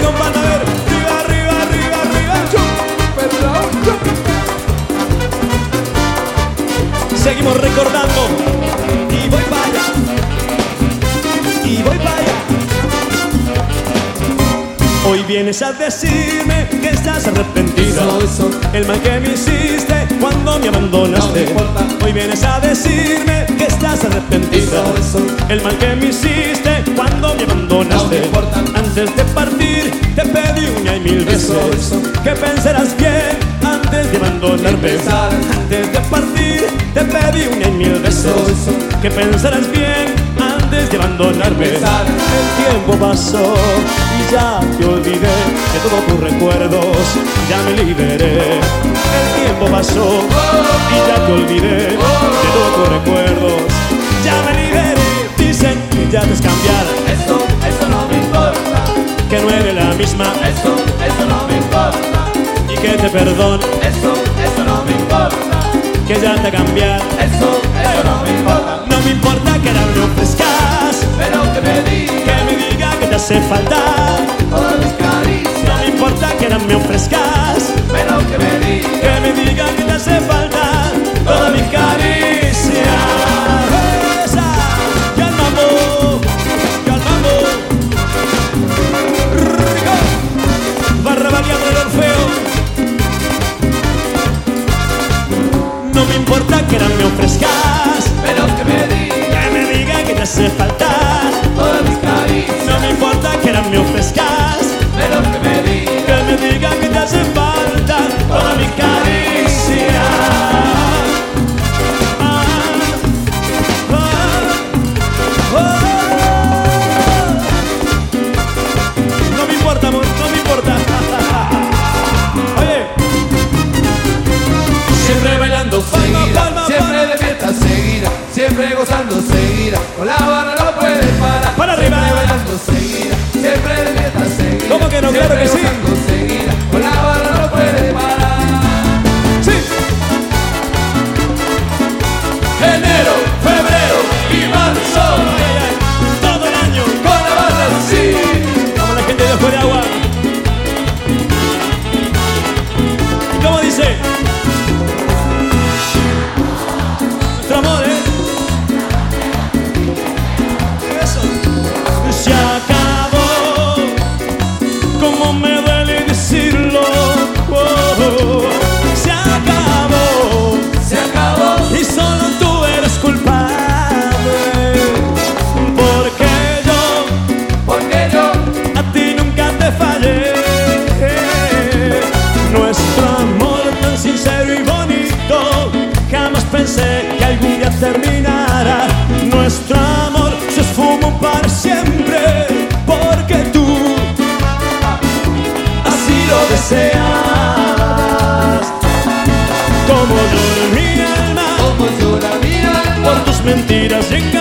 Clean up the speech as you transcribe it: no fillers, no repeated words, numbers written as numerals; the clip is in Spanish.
compadre, a ver. Arriba, arriba, arriba, arriba. Seguimos recordando. Y voy para allá. Y voy para allá. Hoy vienes a decirme que estás arrepentida. El mal que me hiciste cuando me abandonaste. Hoy vienes a decirme que estás arrepentida. El mal que me hiciste cuando me abandonaste. Antes de partir te pedí una y mil veces que pensarás bien antes de abandonarme. Antes de partir te pedí una y mil veces que pensarás bien antes de abandonarme. El tiempo pasó y ya te olvidé de todos tus recuerdos, ya me liberé. El tiempo pasó y ya te olvidé de todos tus recuerdos, ya me liberé. Dicen que ya te has cambiado, Eso no me importa. que no eres la misma, Eso no me importa. y que te perdono, Eso no me importa. que ya te ha cambiado. Eso no me importa. No me importa que ahora me ofrezcas, Pero que me diga que te hace falta. todas mis caricias. No me importa que ahora me ofrezcas, Pero que me diga que te hace falta toda mi caricia. Esa, ya el mambo, ya el mambo. Rico, barra variable del Orfeo. No me importa que ahora me ofrezcas, Pero que me diga que te hace falta. todas mis caricias. No me importa que ahora me ofrezcas, Pero que me diga que te hace falta toda mi caricia. No me importa, amor, no me importa. Oye, Siempre bailando seguida, palma, siempre de fiesta seguida, siempre gozando seguida, con la barra no puede parar. Para arriba. Siempre bailando seguida, siempre de fiesta seguida. ¿Cómo que no? Claro siempre que sí. gozando seguida, con la barra no puede parar. sí. Enero, febrero y marzo, Ay, ay, ay. Todo el año. con la barra sí. Vamos la gente de Ojo de Agua. ¿Y cómo dice? Nuestro amor, Eso. Se acabó. Como me duele decirlo. Oh, se acabó. Se acabó, Y solo tú eres culpable. Porque yo a ti nunca te fallé. Nuestro amor tan sincero y bonito, jamás pensé que algún día terminara. Nuestro amor se esfumó para siempre, porque tú así lo deseas. Como llora mi alma como llora mi alma. por tus mentiras y engaños.